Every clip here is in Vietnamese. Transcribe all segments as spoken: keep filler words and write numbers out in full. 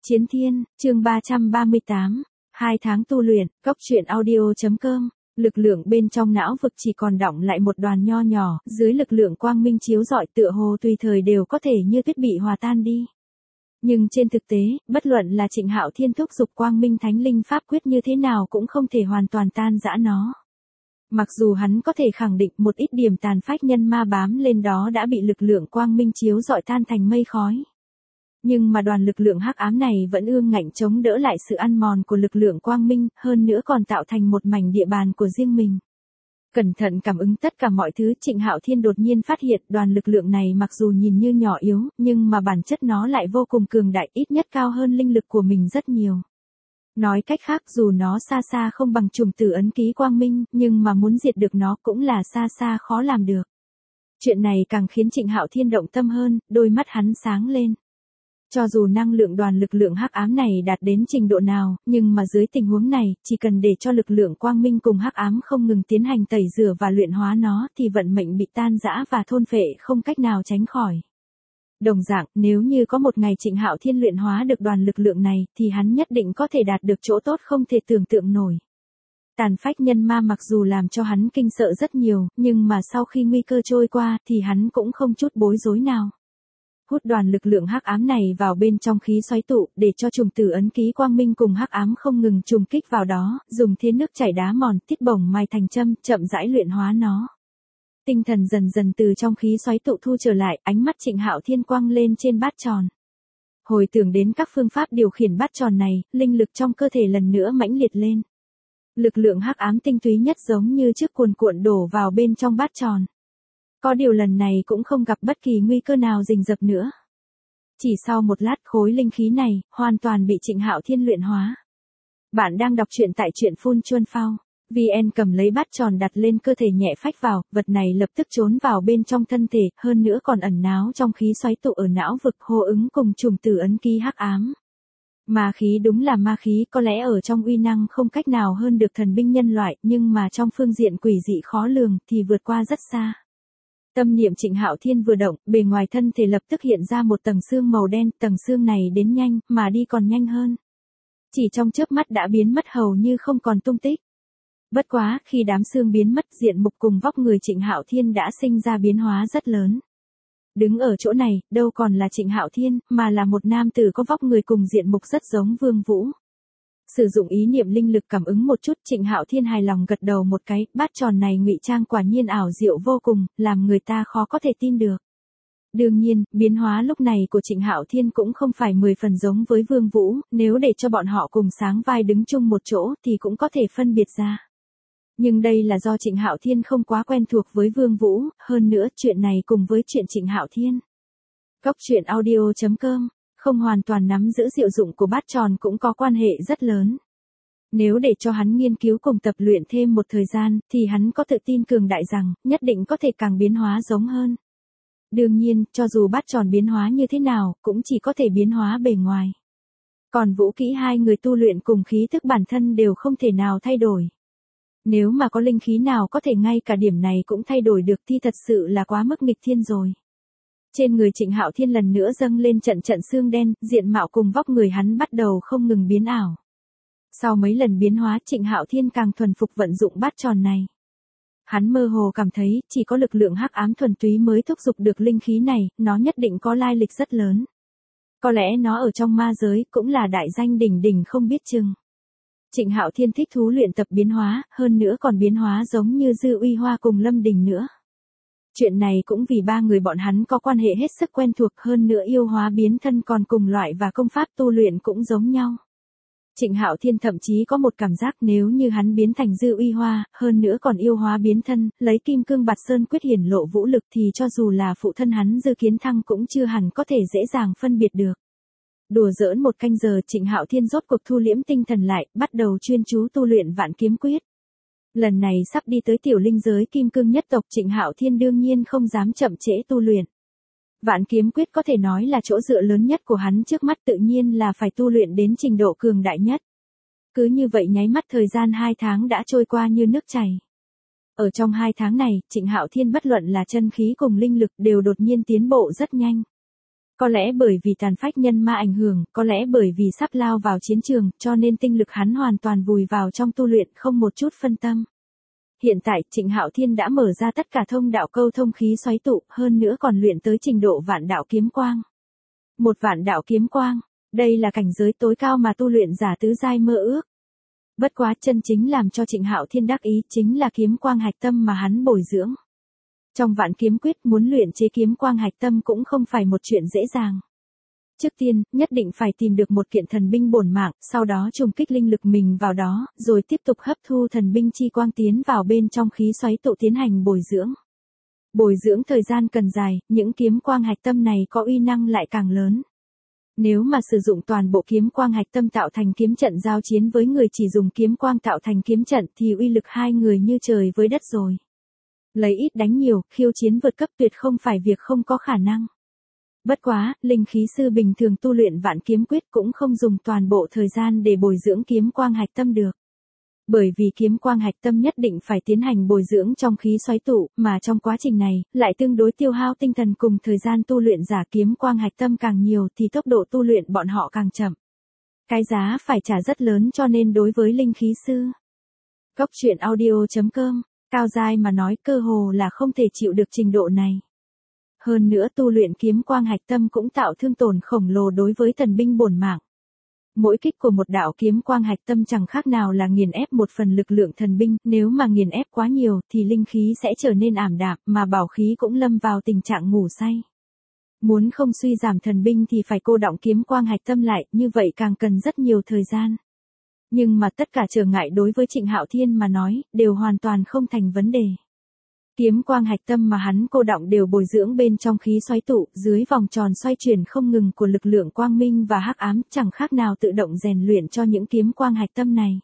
Chiến Thiên, chương ba trăm ba mươi tám, hai tháng tu luyện, góc truyện audio.com, lực lượng bên trong não vực chỉ còn đọng lại một đoàn nho nhỏ, dưới lực lượng quang minh chiếu rọi tựa hồ tùy thời đều có thể như tuyết bị hòa tan đi. Nhưng trên thực tế, bất luận là Trịnh Hạo Thiên thúc dục quang minh thánh linh pháp quyết như thế nào cũng không thể hoàn toàn tan rã nó. Mặc dù hắn có thể khẳng định một ít điểm tàn phách nhân ma bám lên đó đã bị lực lượng quang minh chiếu rọi tan thành mây khói. Nhưng mà đoàn lực lượng hắc ám này vẫn ương ngạnh chống đỡ lại sự ăn mòn của lực lượng quang minh, hơn nữa còn tạo thành một mảnh địa bàn của riêng mình. Cẩn thận cảm ứng tất cả mọi thứ, Trịnh Hạo Thiên đột nhiên phát hiện đoàn lực lượng này mặc dù nhìn như nhỏ yếu, nhưng mà bản chất nó lại vô cùng cường đại, ít nhất cao hơn linh lực của mình rất nhiều. Nói cách khác, dù nó xa xa không bằng trùng tử ấn ký quang minh, nhưng mà muốn diệt được nó cũng là xa xa khó làm được. Chuyện này càng khiến Trịnh Hạo Thiên động tâm hơn, đôi mắt hắn sáng lên. Cho dù năng lượng đoàn lực lượng hắc ám này đạt đến trình độ nào, nhưng mà dưới tình huống này, chỉ cần để cho lực lượng quang minh cùng hắc ám không ngừng tiến hành tẩy rửa và luyện hóa nó, thì vận mệnh bị tan rã và thôn phệ không cách nào tránh khỏi. Đồng dạng, nếu như có một ngày Trịnh Hạo Thiên luyện hóa được đoàn lực lượng này, thì hắn nhất định có thể đạt được chỗ tốt không thể tưởng tượng nổi. Tàn phách nhân ma mặc dù làm cho hắn kinh sợ rất nhiều, nhưng mà sau khi nguy cơ trôi qua, thì hắn cũng không chút bối rối nào. Hút đoàn lực lượng hắc ám này vào bên trong khí xoáy tụ, để cho trùng tử ấn ký quang minh cùng hắc ám không ngừng trùng kích vào đó, dùng thế nước chảy đá mòn, tiết bổng mai thành châm, chậm rãi luyện hóa nó. Tinh thần dần dần từ trong khí xoáy tụ thu trở lại, ánh mắt Trịnh Hạo Thiên quang lên trên bát tròn. Hồi tưởng đến các phương pháp điều khiển bát tròn này, linh lực trong cơ thể lần nữa mãnh liệt lên. Lực lượng hắc ám tinh túy nhất giống như trước cuồn cuộn đổ vào bên trong bát tròn. Có điều lần này cũng không gặp bất kỳ nguy cơ nào rình rập nữa. Chỉ sau một lát khối linh khí này, hoàn toàn bị Trịnh Hạo Thiên luyện hóa. Bạn đang đọc truyện tại truyện Phun Chuân Phao. vê en cầm lấy bát tròn đặt lên cơ thể nhẹ phách vào, vật này lập tức trốn vào bên trong thân thể, hơn nữa còn ẩn náu trong khí xoáy tụ ở não vực hô ứng cùng trùng tử ấn ký hắc ám. Ma khí đúng là ma khí, có lẽ ở trong uy năng không cách nào hơn được thần binh nhân loại, nhưng mà trong phương diện quỷ dị khó lường thì vượt qua rất xa. Tâm niệm Trịnh Hạo Thiên vừa động, bề ngoài thân thể lập tức hiện ra một tầng xương màu đen, tầng xương này đến nhanh, mà đi còn nhanh hơn. Chỉ trong chớp mắt đã biến mất hầu như không còn tung tích. Bất quá, khi đám xương biến mất, diện mục cùng vóc người Trịnh Hạo Thiên đã sinh ra biến hóa rất lớn. Đứng ở chỗ này, đâu còn là Trịnh Hạo Thiên, mà là một nam tử có vóc người cùng diện mục rất giống Vương Vũ. Sử dụng ý niệm linh lực cảm ứng một chút, Trịnh Hạo Thiên hài lòng gật đầu một cái, bát tròn này ngụy trang quả nhiên ảo diệu vô cùng, làm người ta khó có thể tin được. Đương nhiên, biến hóa lúc này của Trịnh Hạo Thiên cũng không phải mười phần giống với Vương Vũ, nếu để cho bọn họ cùng sáng vai đứng chung một chỗ thì cũng có thể phân biệt ra. Nhưng đây là do Trịnh Hạo Thiên không quá quen thuộc với Vương Vũ, hơn nữa chuyện này cùng với chuyện Trịnh Hạo Thiên. Góc truyện audio.com, không hoàn toàn nắm giữ diệu dụng của bát tròn cũng có quan hệ rất lớn. Nếu để cho hắn nghiên cứu cùng tập luyện thêm một thời gian, thì hắn có tự tin cường đại rằng, nhất định có thể càng biến hóa giống hơn. Đương nhiên, cho dù bát tròn biến hóa như thế nào, cũng chỉ có thể biến hóa bề ngoài. Còn vũ kỹ hai người tu luyện cùng khí thức bản thân đều không thể nào thay đổi. Nếu mà có linh khí nào có thể ngay cả điểm này cũng thay đổi được thì thật sự là quá mức nghịch thiên rồi. Trên người Trịnh Hạo Thiên lần nữa dâng lên trận trận xương đen, diện mạo cùng vóc người hắn bắt đầu không ngừng biến ảo. Sau mấy lần biến hóa, Trịnh Hạo Thiên càng thuần phục vận dụng bát tròn này. Hắn mơ hồ cảm thấy, chỉ có lực lượng hắc ám thuần túy mới thúc giục được linh khí này, nó nhất định có lai lịch rất lớn. Có lẽ nó ở trong ma giới, cũng là đại danh đỉnh đỉnh không biết chừng. Trịnh Hạo Thiên thích thú luyện tập biến hóa, hơn nữa còn biến hóa giống như Dư Uy Hoa cùng Lâm Đình nữa. Chuyện này cũng vì ba người bọn hắn có quan hệ hết sức quen thuộc, hơn nữa yêu hóa biến thân còn cùng loại và công pháp tu luyện cũng giống nhau. Trịnh Hạo Thiên thậm chí có một cảm giác nếu như hắn biến thành Dư Uy Hoa, hơn nữa còn yêu hóa biến thân, lấy kim cương bạt sơn quyết hiển lộ vũ lực thì cho dù là phụ thân hắn Dư Kiến Thăng cũng chưa hẳn có thể dễ dàng phân biệt được. Đùa giỡn một canh giờ, Trịnh Hạo Thiên rốt cuộc thu liễm tinh thần lại, bắt đầu chuyên chú tu luyện vạn kiếm quyết. Lần này sắp đi tới tiểu linh giới kim cương nhất tộc, Trịnh Hạo Thiên đương nhiên không dám chậm trễ tu luyện. Vạn kiếm quyết có thể nói là chỗ dựa lớn nhất của hắn trước mắt, tự nhiên là phải tu luyện đến trình độ cường đại nhất. Cứ như vậy nháy mắt thời gian hai tháng đã trôi qua như nước chảy. Ở trong hai tháng này, Trịnh Hạo Thiên bất luận là chân khí cùng linh lực đều đột nhiên tiến bộ rất nhanh. Có lẽ bởi vì tàn phách nhân ma ảnh hưởng, có lẽ bởi vì sắp lao vào chiến trường, cho nên tinh lực hắn hoàn toàn vùi vào trong tu luyện, không một chút phân tâm. Hiện tại, Trịnh Hạo Thiên đã mở ra tất cả thông đạo câu thông khí xoáy tụ, hơn nữa còn luyện tới trình độ vạn đạo kiếm quang. Một vạn đạo kiếm quang, đây là cảnh giới tối cao mà tu luyện giả tứ giai mơ ước. Bất quá chân chính làm cho Trịnh Hạo Thiên đắc ý chính là kiếm quang hạch tâm mà hắn bồi dưỡng. Trong vạn kiếm quyết muốn luyện chế kiếm quang hạch tâm cũng không phải một chuyện dễ dàng. Trước tiên, nhất định phải tìm được một kiện thần binh bổn mạng, sau đó trùng kích linh lực mình vào đó, rồi tiếp tục hấp thu thần binh chi quang tiến vào bên trong khí xoáy tụ tiến hành bồi dưỡng. Bồi dưỡng thời gian cần dài, những kiếm quang hạch tâm này có uy năng lại càng lớn. Nếu mà sử dụng toàn bộ kiếm quang hạch tâm tạo thành kiếm trận giao chiến với người chỉ dùng kiếm quang tạo thành kiếm trận thì uy lực hai người như trời với đất rồi. Lấy ít đánh nhiều, khiêu chiến vượt cấp tuyệt không phải việc không có khả năng. Bất quá, linh khí sư bình thường tu luyện vạn kiếm quyết cũng không dùng toàn bộ thời gian để bồi dưỡng kiếm quang hạch tâm được. Bởi vì kiếm quang hạch tâm nhất định phải tiến hành bồi dưỡng trong khí xoáy tụ, mà trong quá trình này, lại tương đối tiêu hao tinh thần cùng thời gian tu luyện giả kiếm quang hạch tâm càng nhiều thì tốc độ tu luyện bọn họ càng chậm. Cái giá phải trả rất lớn cho nên đối với linh khí sư. Cốc truyện audio chấm com, cao giai mà nói cơ hồ là không thể chịu được trình độ này. Hơn nữa tu luyện kiếm quang hạch tâm cũng tạo thương tổn khổng lồ đối với thần binh bổn mạng. Mỗi kích của một đạo kiếm quang hạch tâm chẳng khác nào là nghiền ép một phần lực lượng thần binh, nếu mà nghiền ép quá nhiều thì linh khí sẽ trở nên ảm đạm, mà bảo khí cũng lâm vào tình trạng ngủ say. Muốn không suy giảm thần binh thì phải cô đọng kiếm quang hạch tâm lại, như vậy càng cần rất nhiều thời gian. Nhưng mà tất cả trở ngại đối với Trịnh Hạo Thiên mà nói, đều hoàn toàn không thành vấn đề. Kiếm quang hạch tâm mà hắn cô đọng đều bồi dưỡng bên trong khí xoáy tụ, dưới vòng tròn xoay chuyển không ngừng của lực lượng quang minh và hắc ám, chẳng khác nào tự động rèn luyện cho những kiếm quang hạch tâm này.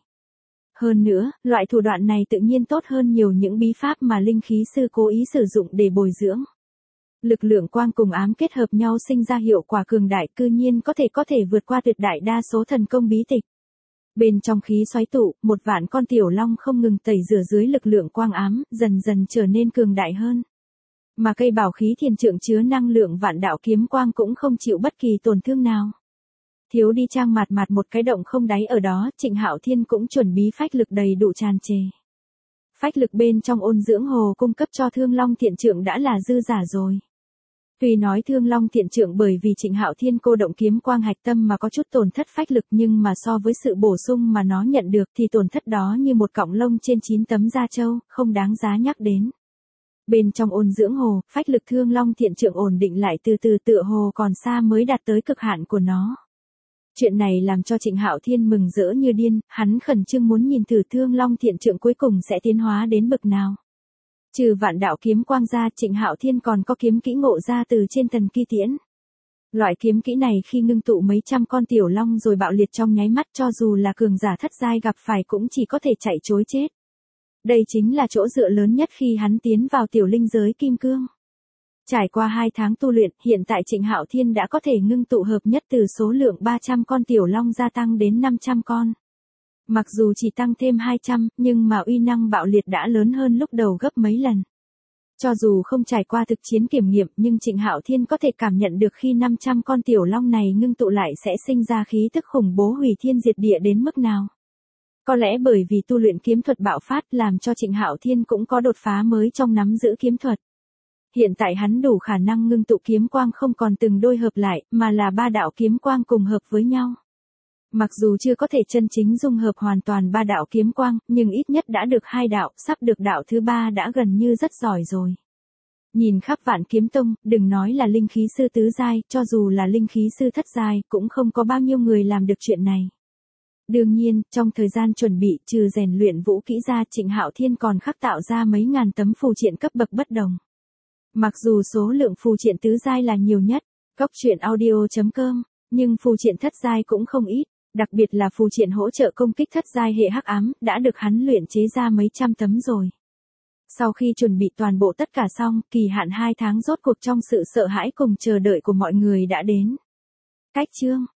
Hơn nữa, loại thủ đoạn này tự nhiên tốt hơn nhiều những bí pháp mà linh khí sư cố ý sử dụng để bồi dưỡng. Lực lượng quang cùng ám kết hợp nhau sinh ra hiệu quả cường đại, cư nhiên có thể có thể vượt qua tuyệt đại đa số thần công bí tịch. Bên trong khí xoáy tụ, một vạn con tiểu long không ngừng tẩy rửa dưới lực lượng quang ám, dần dần trở nên cường đại hơn. Mà cây bảo khí thiền trượng chứa năng lượng vạn đạo kiếm quang cũng không chịu bất kỳ tổn thương nào. Thiếu đi trang mạt mạt một cái động không đáy ở đó, Trịnh Hạo Thiên cũng chuẩn bị phách lực đầy đủ tràn trề. Phách lực bên trong ôn dưỡng hồ cung cấp cho Thương Long thiện trượng đã là dư giả rồi. Tuy nói Thương Long thiện trượng bởi vì Trịnh Hạo Thiên cô động kiếm quang hạch tâm mà có chút tổn thất phách lực, nhưng mà so với sự bổ sung mà nó nhận được thì tổn thất đó như một cọng lông trên chín tấm da trâu, không đáng giá nhắc đến. Bên trong ôn dưỡng hồ, phách lực Thương Long thiện trượng ổn định lại từ từ tựa hồ còn xa mới đạt tới cực hạn của nó. Chuyện này làm cho Trịnh Hạo Thiên mừng rỡ như điên, hắn khẩn trương muốn nhìn thử Thương Long thiện trượng cuối cùng sẽ tiến hóa đến bậc nào. Trừ vạn đạo kiếm quang ra, Trịnh Hạo Thiên còn có kiếm kỹ ngộ ra từ trên Thần Ki Tiễn. Loại kiếm kỹ này khi ngưng tụ mấy trăm con tiểu long rồi bạo liệt trong nháy mắt, cho dù là cường giả thất giai gặp phải cũng chỉ có thể chạy trối chết. Đây chính là chỗ dựa lớn nhất khi hắn tiến vào tiểu linh giới kim cương. Trải qua hai tháng tu luyện, hiện tại Trịnh Hạo Thiên đã có thể ngưng tụ hợp nhất từ số lượng ba trăm con tiểu long gia tăng đến năm trăm con. Mặc dù chỉ tăng thêm hai trăm, nhưng mà uy năng bạo liệt đã lớn hơn lúc đầu gấp mấy lần. Cho dù không trải qua thực chiến kiểm nghiệm, nhưng Trịnh Hạo Thiên có thể cảm nhận được khi năm trăm con tiểu long này ngưng tụ lại sẽ sinh ra khí tức khủng bố hủy thiên diệt địa đến mức nào. Có lẽ bởi vì tu luyện kiếm thuật bạo phát làm cho Trịnh Hạo Thiên cũng có đột phá mới trong nắm giữ kiếm thuật. Hiện tại hắn đủ khả năng ngưng tụ kiếm quang không còn từng đôi hợp lại, mà là ba đạo kiếm quang cùng hợp với nhau. Mặc dù chưa có thể chân chính dung hợp hoàn toàn ba đạo kiếm quang, nhưng ít nhất đã được hai đạo, sắp được đạo thứ ba đã gần như rất giỏi rồi. Nhìn khắp Vạn Kiếm Tông, đừng nói là linh khí sư tứ giai, cho dù là linh khí sư thất giai, cũng không có bao nhiêu người làm được chuyện này. Đương nhiên, trong thời gian chuẩn bị, trừ rèn luyện vũ kỹ ra, Trịnh Hạo Thiên còn khắc tạo ra mấy ngàn tấm phù triện cấp bậc bất đồng. Mặc dù số lượng phù triện tứ giai là nhiều nhất, cốc truyện audio chấm com, nhưng phù triện thất giai cũng không ít. Đặc biệt là phù triện hỗ trợ công kích thất giai hệ hắc ám, đã được hắn luyện chế ra mấy trăm tấm rồi. Sau khi chuẩn bị toàn bộ tất cả xong, kỳ hạn hai tháng rốt cuộc trong sự sợ hãi cùng chờ đợi của mọi người đã đến. Cách chương